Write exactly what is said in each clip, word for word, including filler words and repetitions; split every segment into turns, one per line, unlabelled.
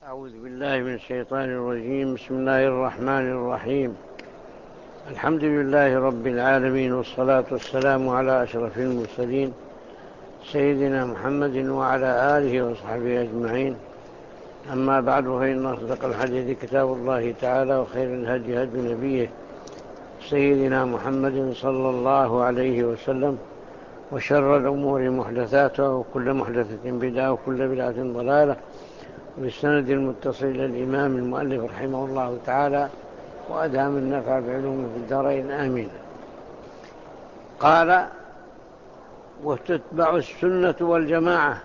أعوذ بالله من الشيطان الرجيم. بسم الله الرحمن الرحيم. الحمد لله رب العالمين، والصلاة والسلام على أشرف المرسلين سيدنا محمد وعلى آله وصحبه أجمعين. أما بعد، فإن أصدق الحديث كتاب الله تعالى، وخير الهدي هدي نبيه سيدنا محمد صلى الله عليه وسلم، وشر الأمور محدثاتها، وكل محدثة بدعة، وكل بدعة ضلالة. بالسند المتصل إلى الإمام المؤلف رحمه الله تعالى، وأدام النفع بعلومه في الدارين، آمين. قال: وتتبع السنة والجماعة،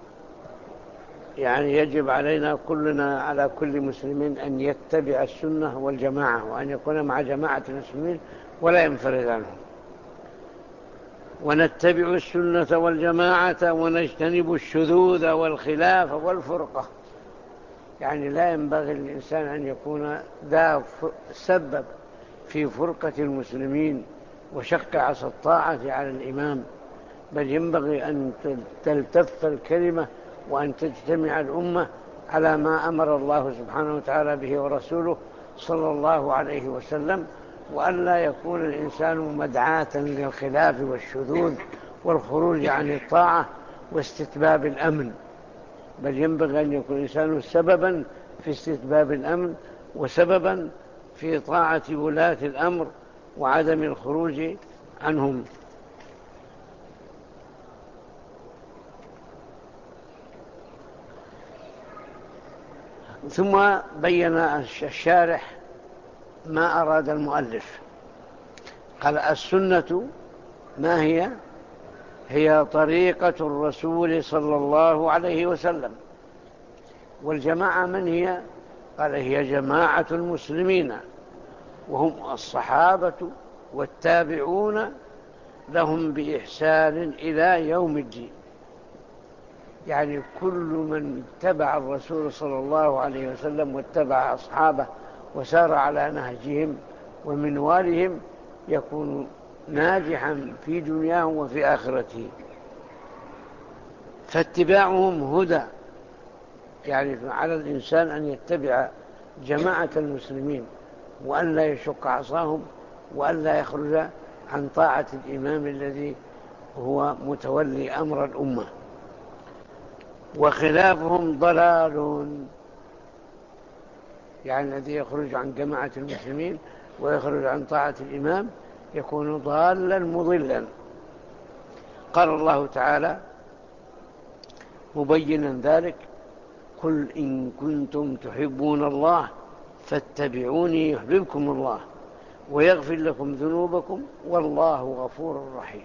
يعني يجب علينا كلنا، على كل مسلم، أن يتبع السنة والجماعة، وأن يكون مع جماعة المسلمين ولا ينفرد عنهم. ونتبع السنة والجماعة ونجتنب الشذوذ والخلاف والفرقة، يعني لا ينبغي للإنسان أن يكون ذا سبب في فرقة المسلمين وشق عصا الطاعة على الإمام، بل ينبغي أن تلتف الكلمة وأن تجتمع الأمة على ما أمر الله سبحانه وتعالى به ورسوله صلى الله عليه وسلم، وأن لا يكون الإنسان مدعاة للخلاف والشذوذ والخروج عن الطاعة واستتباب الأمن، بل ينبغي أن يكون الإنسان سببا في استتباب الأمن، وسببا في طاعة ولاة الأمر وعدم الخروج عنهم. ثم بين الشارح ما أراد المؤلف. قال: السنة ما هي؟ هي طريقة الرسول صلى الله عليه وسلم. والجماعة من هي؟ قال: هي جماعة المسلمين، وهم الصحابة والتابعون لهم بإحسان إلى يوم الدين، يعني كل من اتبع الرسول صلى الله عليه وسلم واتبع أصحابه وسار على نهجهم ومنوالهم يكون ناجحا في دنياهم وفي آخرته. فاتباعهم هدى، يعني على الإنسان أن يتبع جماعة المسلمين، وأن لا يشق عصاهم، وأن لا يخرج عن طاعة الإمام الذي هو متولي أمر الأمة. وخلافهم ضلال، يعني الذي يخرج عن جماعة المسلمين ويخرج عن طاعة الإمام يكون ضالا مضلا. قال الله تعالى مبينا ذلك: قل إن كنتم تحبون الله فاتبعوني يحببكم الله ويغفر لكم ذنوبكم والله غفور رحيم.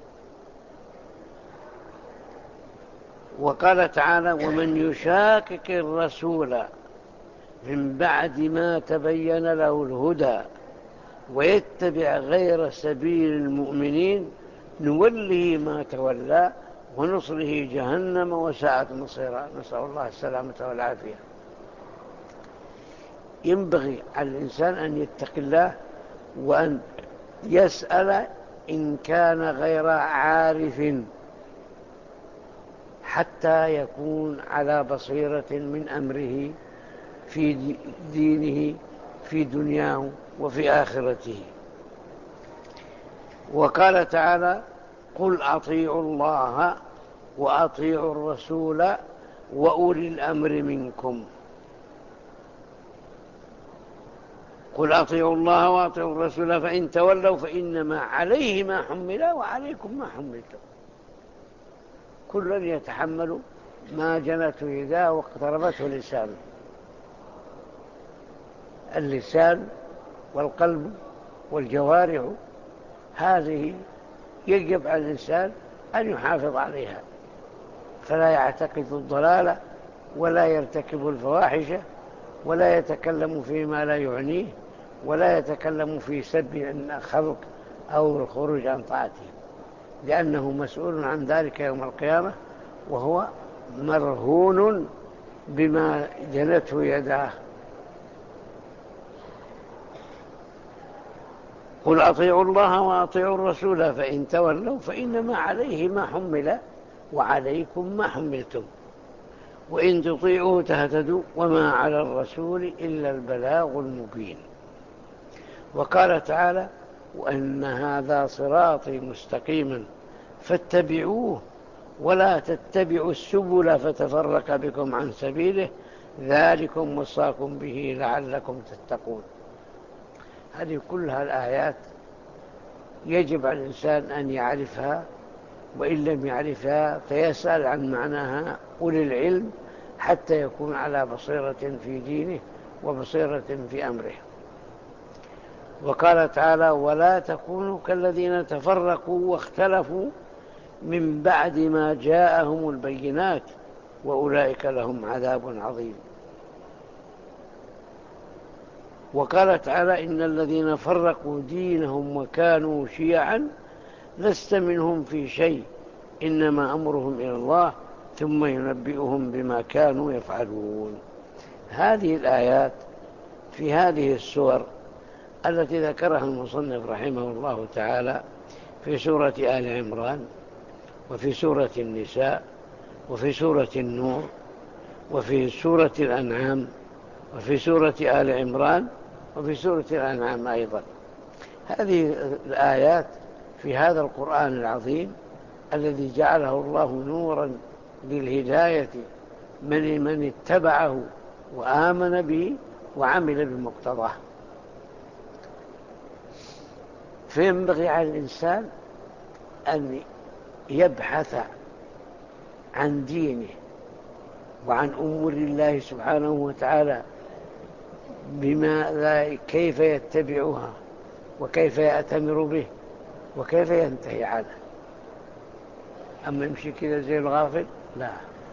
وقال تعالى: ومن يشاكك الرسول من بعد ما تبين له الهدى ويتبع غير سبيل المؤمنين نوله ما تولى ونصله جهنم وساءت مصيرا. نسأل الله السلامة والعافية. ينبغي على الإنسان أن يتقي الله وأن يسأل إن كان غير عارف، حتى يكون على بصيرة من أمره في دينه في دنياه وفي آخرته. وقال تعالى: قل أطيعوا الله وأطيعوا الرسول وأولي الأمر منكم. قل أطيعوا الله وأطيعوا الرسول فإن تولوا فإنما عليه ما حمل وعليكم ما حملتم. كل يتحمل ما جنته يداه واقتربته لسانه. اللسان والقلب والجوارح هذه يجب على الإنسان أن يحافظ عليها، فلا يعتقد الضلالة ولا يرتكب الفواحش ولا يتكلم فيما لا يعنيه ولا يتكلم في سب الخلق أو الخروج عن طاعته، لأنه مسؤول عن ذلك يوم القيامة، وهو مرهون بما جنته يداه. قل أطيعوا الله وأطيعوا الرسول فإن تولوا فإنما عليه ما حمل وعليكم ما حملتم. وإن تطيعوه تهتدوا وما على الرسول إلا البلاغ المبين. وقال تعالى: وأن هذا صراطي مستقيما فاتبعوه ولا تتبعوا السبل فتفرق بكم عن سبيله ذلكم وصاكم به لعلكم تتقون. هذه كلها الآيات يجب على الإنسان أن يعرفها، وإن لم يعرفها فيسأل عن معناها أولي العلم حتى يكون على بصيرة في دينه وبصيرة في أمره. وقال تعالى: ولا تكونوا كالذين تفرقوا واختلفوا من بعد ما جاءهم البينات وأولئك لهم عذاب عظيم. وقال تعالى: إن الذين فرقوا دينهم وكانوا شيعا لست منهم في شيء إنما أمرهم إلى الله ثم ينبئهم بما كانوا يفعلون. هذه الآيات في هذه السور التي ذكرها المصنف رحمه الله تعالى في سورة آل عمران وفي سورة النساء وفي سورة النور وفي سورة الأنعام وفي سورة آل عمران وفي سورة الأنعام أيضا. هذه الآيات في هذا القرآن العظيم الذي جعله الله نورا للهداية من من اتبعه وآمن به وعمل بمقتضاه. فينبغي على الإنسان أن يبحث عن دينه وعن أمور الله سبحانه وتعالى بما كيف يتبعها وكيف يأتمر به وكيف ينتهي عنه. أما يمشي كذا زي الغافل لا.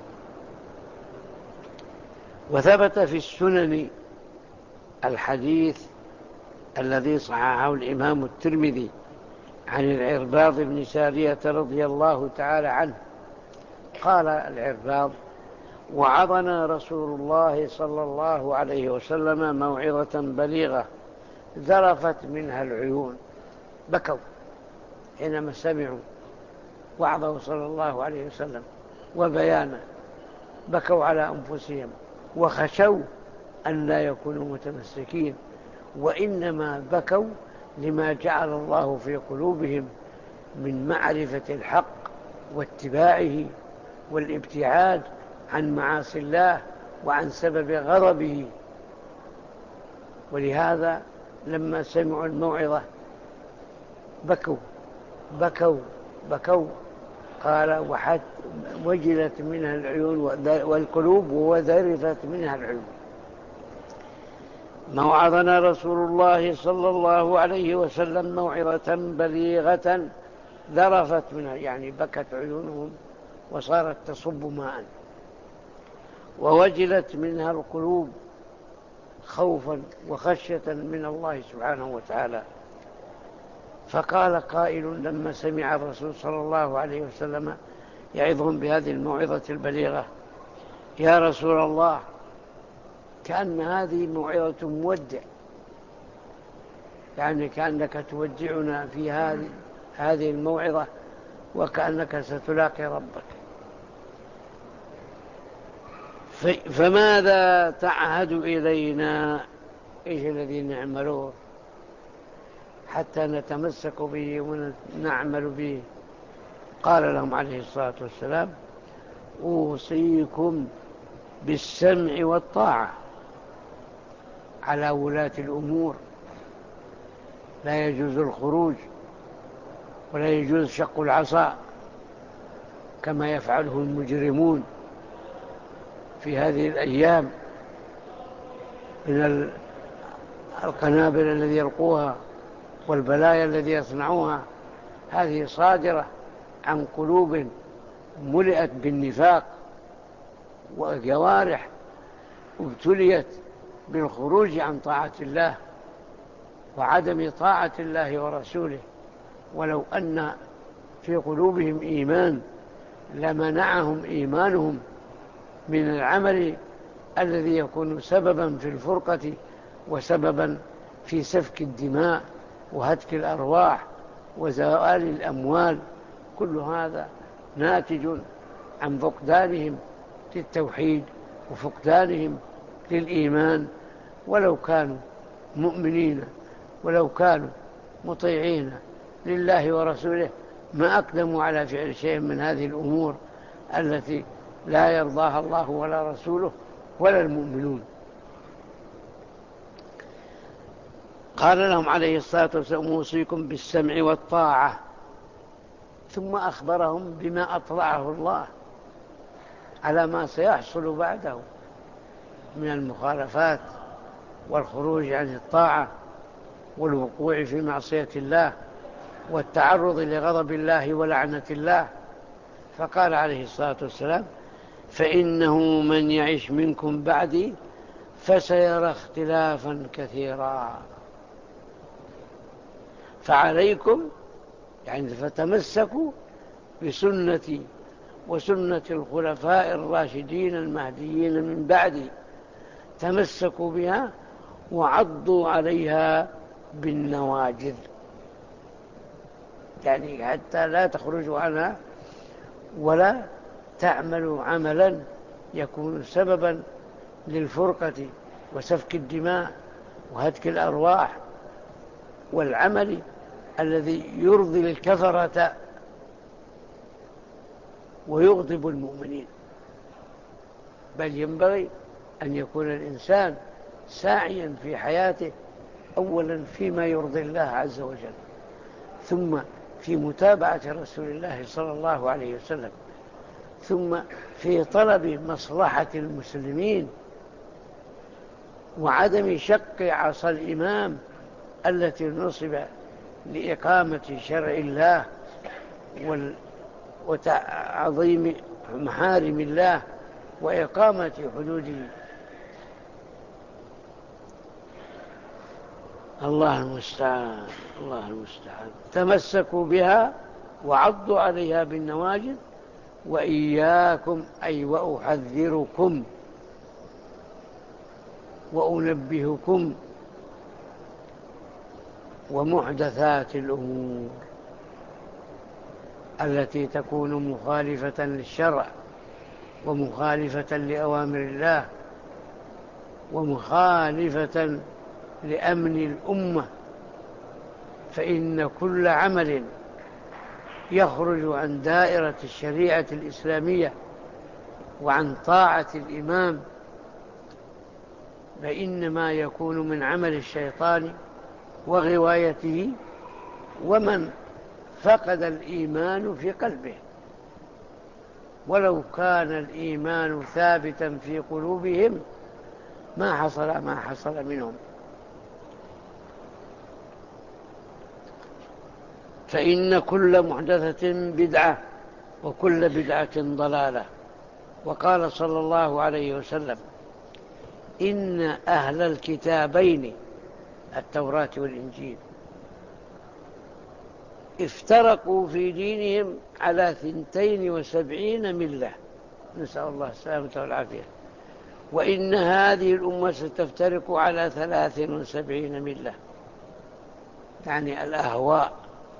وثبت في السنن الحديث الذي صححه الإمام الترمذي عن العرباض بن سارية رضي الله تعالى عنه قال العرباض: وعظنا رسول الله صلى الله عليه وسلم موعظة بليغة ذرفت منها العيون. بكوا حينما سمعوا وعظه صلى الله عليه وسلم وبيانه، بكوا على أنفسهم وخشوا أن لا يكونوا متمسكين، وإنما بكوا لما جعل الله في قلوبهم من معرفة الحق واتباعه والابتعاد عن معاصي الله وعن سبب غضبه. ولهذا لما سمعوا الموعظة بكوا بكوا بكوا قال: وحتى وجلت منها العيون والقلوب وذرفت منها العيون. موعظنا رسول الله صلى الله عليه وسلم موعظة بليغة ذرفت منها، يعني بكت عيونهم وصارت تصب ماء، ووجلت منها القلوب خوفا وخشية من الله سبحانه وتعالى. فقال قائل لما سمع الرسول صلى الله عليه وسلم يعظهم بهذه الموعظة البليغة: يا رسول الله، كأن هذه موعظة مودع، يعني كأنك تودعنا في هذه هذه الموعظة وكأنك ستلاقي ربك، فماذا تعهد إلينا؟ إيش الذي نعمله حتى نتمسك به ونعمل به؟ قال لهم عليه الصلاة والسلام: أوصيكم بالسمع والطاعة على ولاة الأمور، لا يجوز الخروج ولا يجوز شق العصا كما يفعله المجرمون في هذه الأيام من القنابل الذي يلقوها والبلايا الذي يصنعوها. هذه صادرة عن قلوب ملئت بالنفاق وجوارح ابتليت بالخروج عن طاعة الله وعدم طاعة الله ورسوله. ولو أن في قلوبهم إيمان لمنعهم إيمانهم من العمل الذي يكون سببا في الفرقة وسببا في سفك الدماء وهتك الأرواح وزوال الأموال. كل هذا ناتج عن فقدانهم للتوحيد وفقدانهم للإيمان، ولو كانوا مؤمنين ولو كانوا مطيعين لله ورسوله ما أقدموا على فعل شيء من هذه الأمور التي لا يرضاها الله ولا رسوله ولا المؤمنون. قال لهم عليه الصلاة والسلام: أوصيكم بالسمع والطاعة، ثم أخبرهم بما أطلعه الله على ما سيحصل بعده من المخالفات والخروج عن الطاعة والوقوع في معصية الله والتعرض لغضب الله ولعنة الله. فقال عليه الصلاة والسلام: فإنه من يعش منكم بعدي فسيرى اختلافا كثيرا، فعليكم يعني فتمسكوا بسنتي وسنة الخلفاء الراشدين المهديين من بعدي، تمسكوا بها وعضوا عليها بالنواجذ، يعني حتى لا تخرجوا عنها ولا تعملوا عملا يكون سببا للفرقة وسفك الدماء وهتك الأرواح والعمل الذي يرضي الكفرة ويغضب المؤمنين. بل ينبغي أن يكون الإنسان ساعيا في حياته أولا فيما يرضي الله عز وجل، ثم في متابعة رسول الله صلى الله عليه وسلم، ثم في طلب مصلحة المسلمين وعدم شق عصا الإمام التي نصب لإقامة شرع الله وتعظيم محارم الله وإقامة حدوده. الله المستعان، الله المستعان. تمسكوا بها وعضوا عليها بالنواجذ، وإياكم أي وأحذركم وأنبهكم ومحدثات الأمور التي تكون مخالفة للشرع ومخالفة لأوامر الله ومخالفة لأمن الأمة. فإن كل عمل يخرج عن دائرة الشريعة الإسلامية وعن طاعة الإمام فإنما يكون من عمل الشيطان وغوايته، ومن فقد الإيمان في قلبه، ولو كان الإيمان ثابتا في قلوبهم ما حصل ما حصل منهم. فإن كل محدثة بدعة وكل بدعة ضلالة. وقال صلى الله عليه وسلم: إن أهل الكتابين التوراة والإنجيل افترقوا في دينهم على ثنتين وسبعين ملة، نسأل الله السلامة والعافية، وإن هذه الأمة ستفترق على ثلاث وسبعين ملة، يعني الأهواء.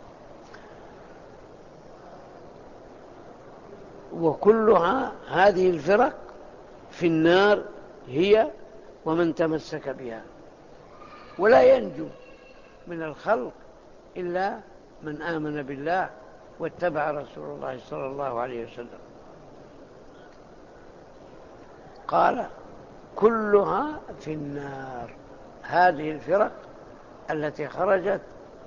وكلها هذه الفرق في النار هي ومن تمسك بها، ولا ينجو من الخلق إلا من آمن بالله واتبع رسول الله صلى الله عليه وسلم. قال: كلها في النار. هذه الفرق التي خرجت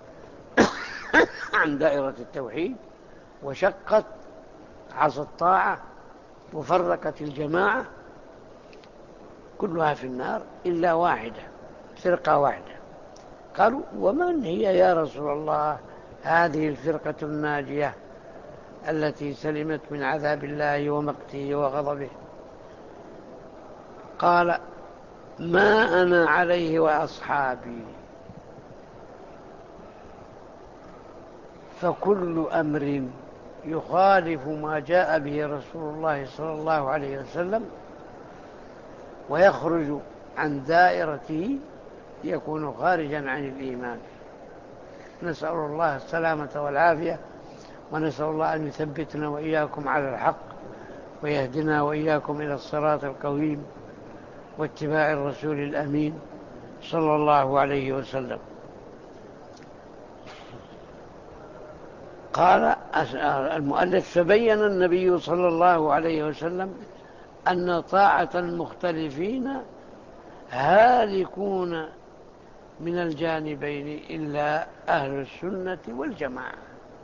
عن دائرة التوحيد وشقت عصا الطاعة وفرقت الجماعة كلها في النار إلا واحدة، فرقة واحدة. قالوا: ومن هي يا رسول الله هذه الفرقة الناجية التي سلمت من عذاب الله ومقته وغضبه؟ قال: ما أنا عليه وأصحابي. فكل أمر يخالف ما جاء به رسول الله صلى الله عليه وسلم ويخرج عن دائرته يكون خارجا عن الإيمان. نسأل الله السلامة والعافية، ونسأل الله أن يثبتنا وإياكم على الحق ويهدنا وإياكم إلى الصراط القويم واتباع الرسول الأمين صلى الله عليه وسلم. قال المؤلف: فبين النبي صلى الله عليه وسلم أن طاعة المختلفين هالكون من الجانبين إلا أهل السنة والجماعة،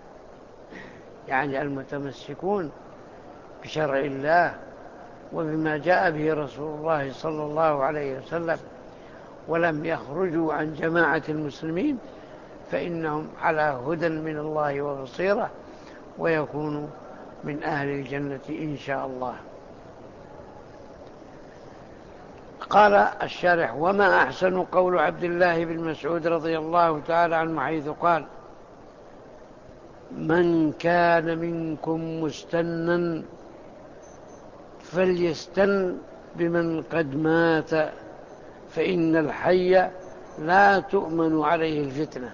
يعني المتمسكون بشرع الله وبما جاء به رسول الله صلى الله عليه وسلم ولم يخرجوا عن جماعة المسلمين، فإنهم على هدى من الله وبصيرة، ويكونوا من أهل الجنة إن شاء الله. قال الشارح: وما أحسن قول عبد الله بن مسعود رضي الله تعالى عنه حيث قال: من كان منكم مستنا فليستن بمن قد مات فإن الحي لا تؤمن عليه الفتنة.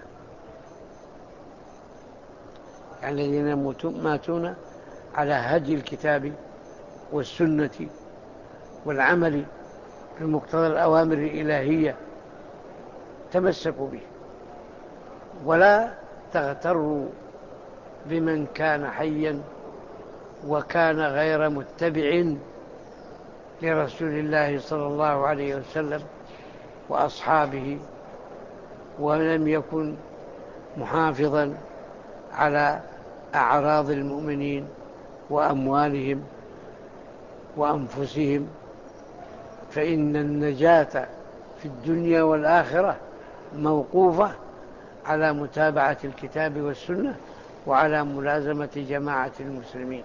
يعني الذين ماتون على هدي الكتاب والسنة والعمل بمقتضى الأوامر الإلهية تمسكوا به، ولا تغتروا بمن كان حيا وكان غير متبع لرسول الله صلى الله عليه وسلم وأصحابه، ولم يكن محافظا على أعراض المؤمنين وأموالهم وأنفسهم، فإن النجاة في الدنيا والآخرة موقوفة على متابعة الكتاب والسنة وعلى ملازمة جماعة المسلمين.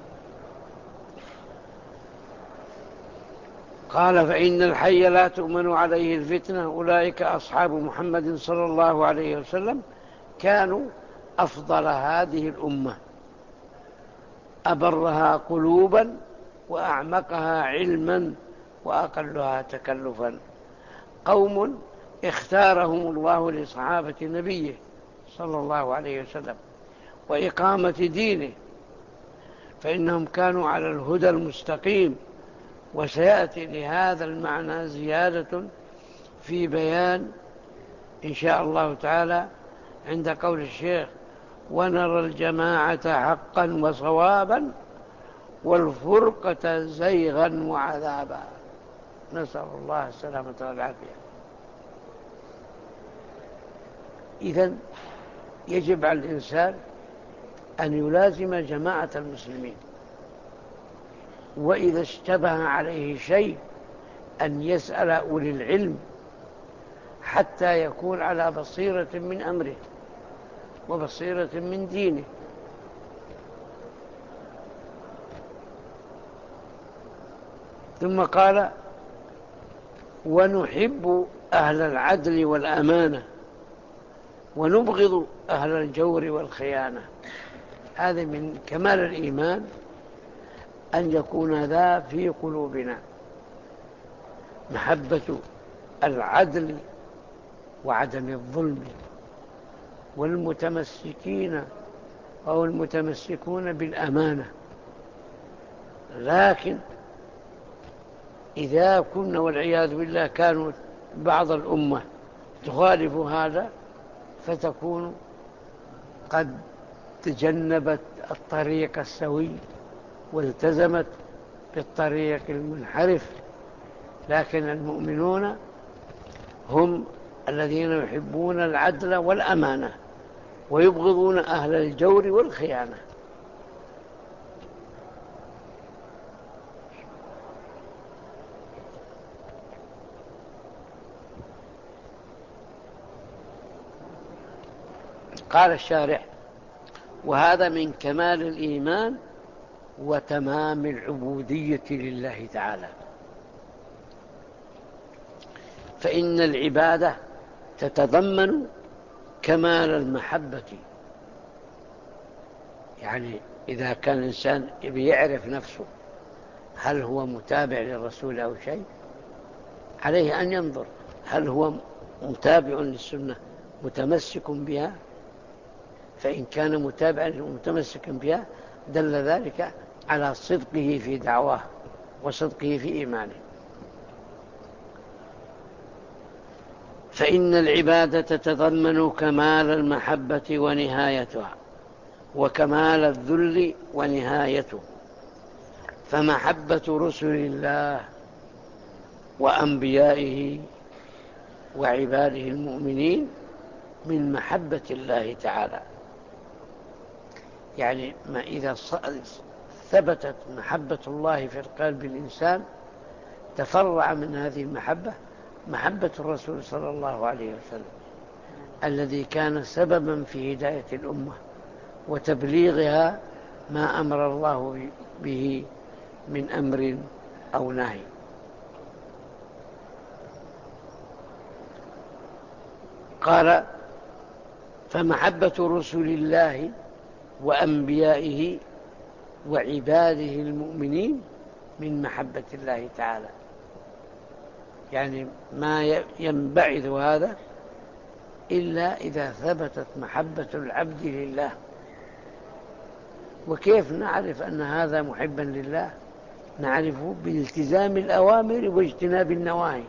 قال: فإن الحي لا تؤمن عليه الفتنة. أولئك أصحاب محمد صلى الله عليه وسلم كانوا أفضل هذه الأمة، أبرها قلوبا وأعمقها علما وأقلها تكلفا، قوم اختارهم الله لصحابة نبيه صلى الله عليه وسلم وإقامة دينه، فإنهم كانوا على الهدى المستقيم. وسيأتي لهذا المعنى زيادة في بيان إن شاء الله تعالى عند قول الشيخ: ونرى الجماعة حقا وصوابا والفرقة زيغا وعذابا. نسأل الله السلامة والعافية. إذن يجب على الإنسان أن يلازم جماعة المسلمين، وإذا اشتبه عليه شيء أن يسأل أولي العلم حتى يكون على بصيرة من أمره وبصيرة من دينه. ثم قال: ونحب أهل العدل والأمانة ونبغض أهل الجور والخيانة. هذا من كمال الإيمان أن يكون ذا في قلوبنا، محبة العدل وعدم الظلم، والمتمسكين أو المتمسكون بالأمانة. لكن إذا كنا والعياذ بالله كانوا بعض الأمة تخالف هذا، فتكون قد تجنبت الطريق السوي والتزمت بالطريق المنحرف. لكن المؤمنون هم الذين يحبون العدل والأمانة ويبغضون أهل الجور والخيانة. قال الشارح: وهذا من كمال الإيمان وتمام العبودية لله تعالى، فإن العبادة تتضمن كمال المحبة. يعني إذا كان الإنسان يعرف نفسه هل هو متابع للرسول أو شيء، عليه أن ينظر هل هو متابع للسنة متمسك بها. فإن كان متابعا ومتمسكا بها دل ذلك على صدقه في دعواه وصدقه في إيمانه. فإن العبادة تتضمن كمال المحبة ونهايتها، وكمال الذل ونهايته. فمحبة رسل الله وأنبيائه وعباده المؤمنين من محبة الله تعالى. يعني ما إذا ثبتت محبة الله في قلب الإنسان تفرع من هذه المحبة محبة الرسول صلى الله عليه وسلم الذي كان سببا في هداية الأمة وتبليغها ما أمر الله به من أمر أو نهي. قال: فمحبة رسل الله وأنبيائه وعباده المؤمنين من محبة الله تعالى. يعني ما ينبعث هذا إلا إذا ثبتت محبة العبد لله. وكيف نعرف أن هذا محبا لله؟ نعرفه بالالتزام الأوامر واجتناب النواهي،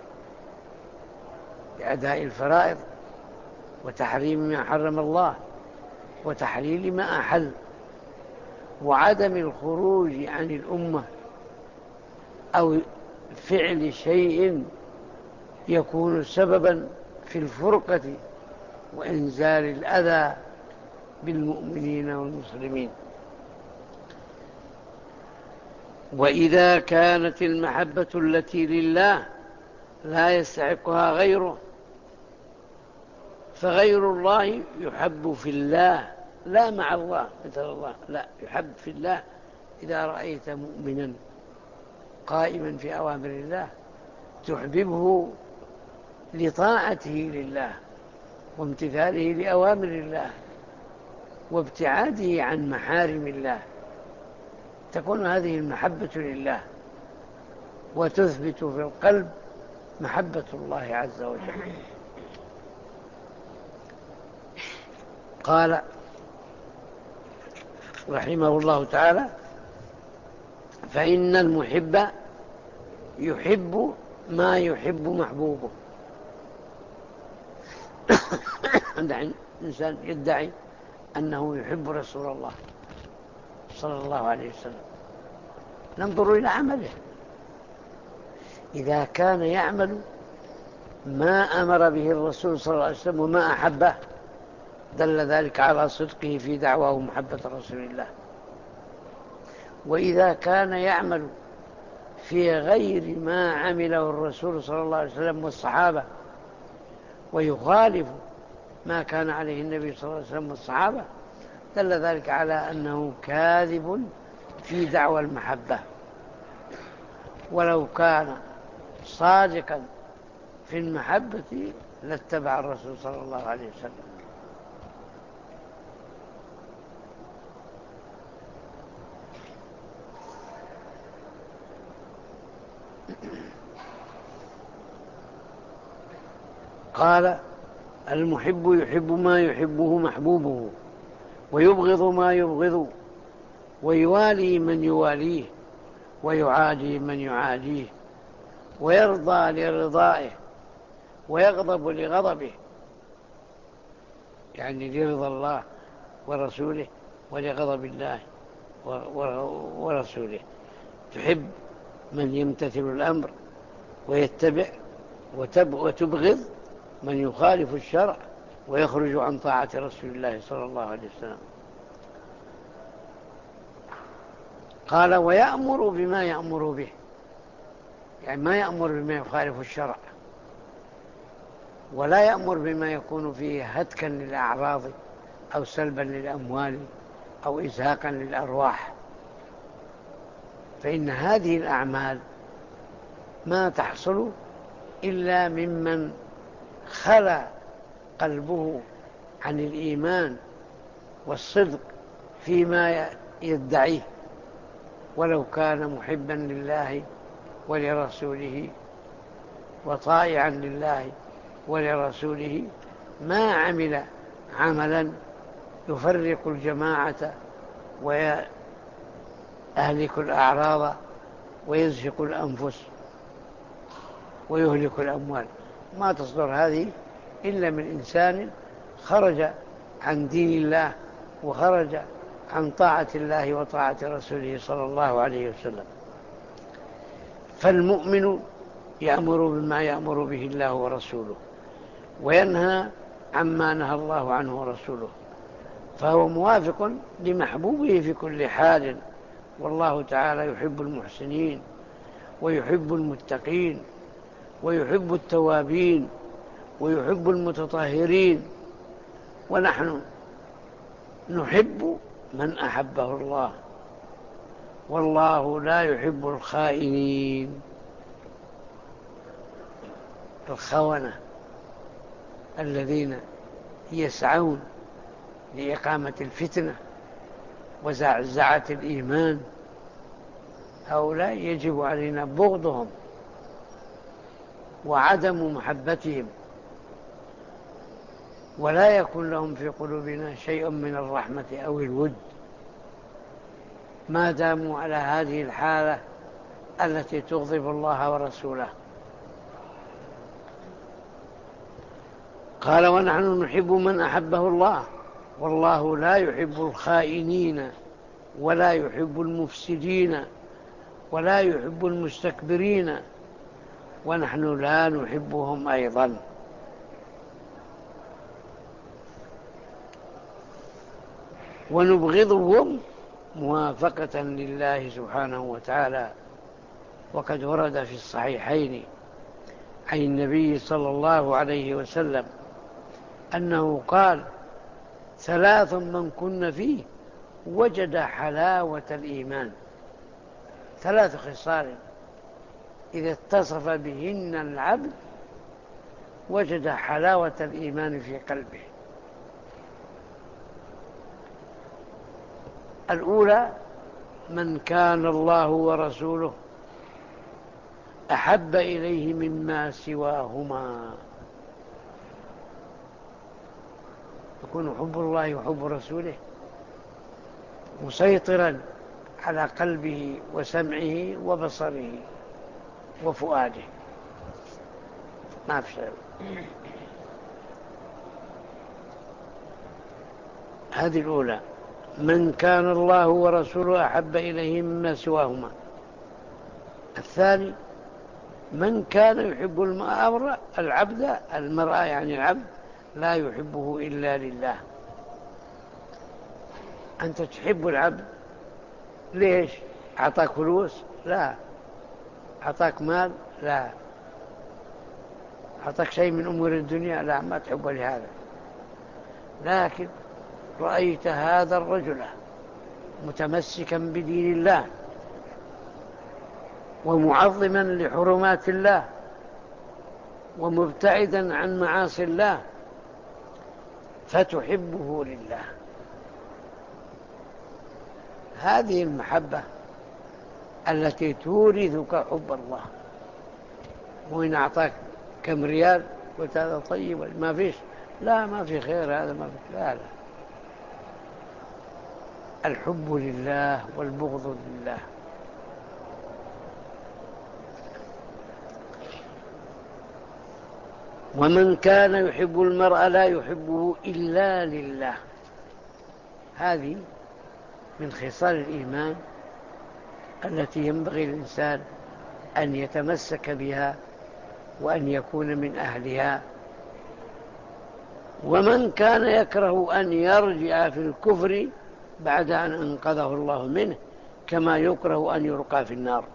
بأداء الفرائض وتحريم ما حرم الله وتحليل ما أحل، وعدم الخروج عن الأمة أو فعل شيء يكون سببا في الفرقة وإنزال الأذى بالمؤمنين والمسلمين. وإذا كانت المحبة التي لله لا يستحقها غيره، فغير الله يحب في الله لا مع الله مثل الله، لا، يحب في الله. إذا رأيت مؤمنا قائما في أوامر الله تحببه لطاعته لله وامتثاله لأوامر الله وابتعاده عن محارم الله، تكون هذه المحبة لله وتثبت في القلب محبة الله عز وجل. قال رحمه الله تعالى: فإن المحب يحب ما يحب محبوبه. عند إنسان يدعي أنه يحب رسول الله صلى الله عليه وسلم، ننظر إلى عمله. إذا كان يعمل ما أمر به الرسول صلى الله عليه وسلم وما أحبه دل ذلك على صدقه في دعواه ومحبة رسول الله. وإذا كان يعمل في غير ما عمله الرسول صلى الله عليه وسلم والصحابة ويخالف ما كان عليه النبي صلى الله عليه وسلم والصحابة دل ذلك على أنه كاذب في دعوى المحبة. ولو كان صادقا في المحبة لاتبع الرسول صلى الله عليه وسلم. قال: المحب يحب ما يحبه محبوبه، ويبغض ما يبغض، ويوالي من يواليه، ويعادي من يعاديه، ويرضى لرضائه، ويغضب لغضبه، يعني لرضا الله ورسوله ولغضب الله ورسوله. تحب من يمتثل الأمر ويتبع، وتبغض من يخالف الشرع ويخرج عن طاعة رسول الله صلى الله عليه وسلم. قال: ويأمر بما يأمر به، يعني ما يأمر بما يخالف الشرع، ولا يأمر بما يكون فيه هتكا للأعراض أو سلبا للأموال أو إزهاقا للأرواح. فإن هذه الأعمال ما تحصل إلا ممن خلى قلبه عن الإيمان والصدق فيما يدعيه، ولو كان محبا لله ولرسوله وطائعا لله ولرسوله ما عمل عملا يفرق الجماعة أهلك الأعراض ويزهق الأنفس ويهلك الأموال. ما تصدر هذه إلا من إنسان خرج عن دين الله وخرج عن طاعة الله وطاعة رسوله صلى الله عليه وسلم. فالمؤمن يأمر بما يأمر به الله ورسوله وينهى عما نهى الله عنه ورسوله، فهو موافق لمحبوبه في كل حال. والله تعالى يحب المحسنين ويحب المتقين ويحب التوابين ويحب المتطهرين، ونحن نحب من أحبه الله، والله لا يحب الخائنين الخونة الذين يسعون لإقامة الفتنة وزعزعة الإيمان. هؤلاء يجب علينا بغضهم وعدم محبتهم، ولا يكون لهم في قلوبنا شيء من الرحمة أو الود ما داموا على هذه الحالة التي تغضب الله ورسوله. قال: ونحن نحب من أحبه الله، والله لا يحب الخائنين ولا يحب المفسدين ولا يحب المستكبرين، ونحن لا نحبهم أيضا. ونبغضهم موافقة لله سبحانه وتعالى. وقد ورد في الصحيحين عن النبي صلى الله عليه وسلم أنه قال: ثلاث من كن فيه وجد حلاوة الإيمان. ثلاث خصال إذا اتصف بهن العبد وجد حلاوة الإيمان في قلبه. الأولى: من كان الله ورسوله أحب إليه مما سواهما. يكون حب الله وحب رسوله مسيطرا على قلبه وسمعه وبصره وفؤاده، ما في شيء. هذه الأولى: من كان الله ورسوله أحب إليه مما سواهما. الثاني: من كان يحب الأمر العبد المرأة يعني العبد لا يحبه إلا لله. أنت تحب العبد ليش؟ أعطاك فلوس؟ لا. أعطاك مال؟ لا. أعطاك شيء من أمور الدنيا؟ لا، ما تحبه لهذا. لكن رأيت هذا الرجل متمسكا بدين الله ومعظما لحرمات الله ومبتعدا عن معاصي الله فتحبه لله. هذه المحبة التي تورثك حب الله. وإن أعطاك كم ريال قلت هذا طيب ما فيش، لا ما في خير هذا ما في، لا لا. الحب لله والبغض لله. ومن كان يحب المرء لا يحبه إلا لله. هذه من خصال الإيمان التي ينبغي الإنسان أن يتمسك بها وأن يكون من أهلها. ومن كان يكره أن يرجع في الكفر بعد أن أنقذه الله منه كما يكره أن يلقى في النار.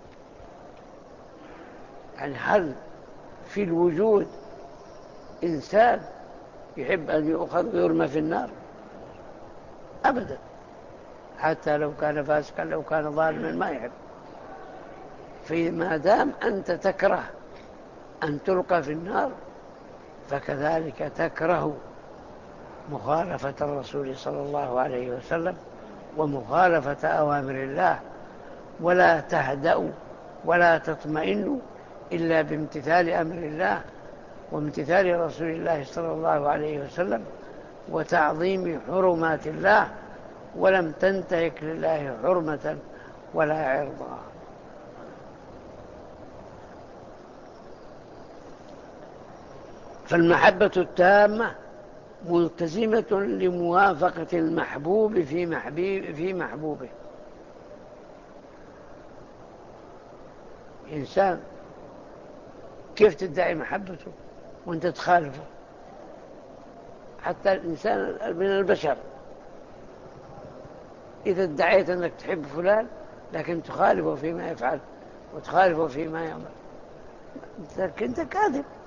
يعني هل في الوجود إنسان يحب أن يؤخذ ويرمى في النار؟ أبدا، حتى لو كان فاسقا لو كان ظالما ما يحب. فما دام أنت تكره أن تلقى في النار فكذلك تكره مخالفة الرسول صلى الله عليه وسلم ومخالفة أوامر الله، ولا تهدأ ولا تطمئن إلا بامتثال أمر الله وامتثال رسول الله صلى الله عليه وسلم وتعظيم حرمات الله. ولم تنتهك لله حرمة ولا عرضا. فالمحبة التامة ملتزمة لموافقة المحبوب في محبوب في محبوبه. إنسان كيف تدعي محبته وانت تخالفه؟ حتى الإنسان من البشر إذا ادعيت أنك تحب فلان لكن تخالفه فيما يفعل وتخالفه فيما يعمل، أنت كاذب.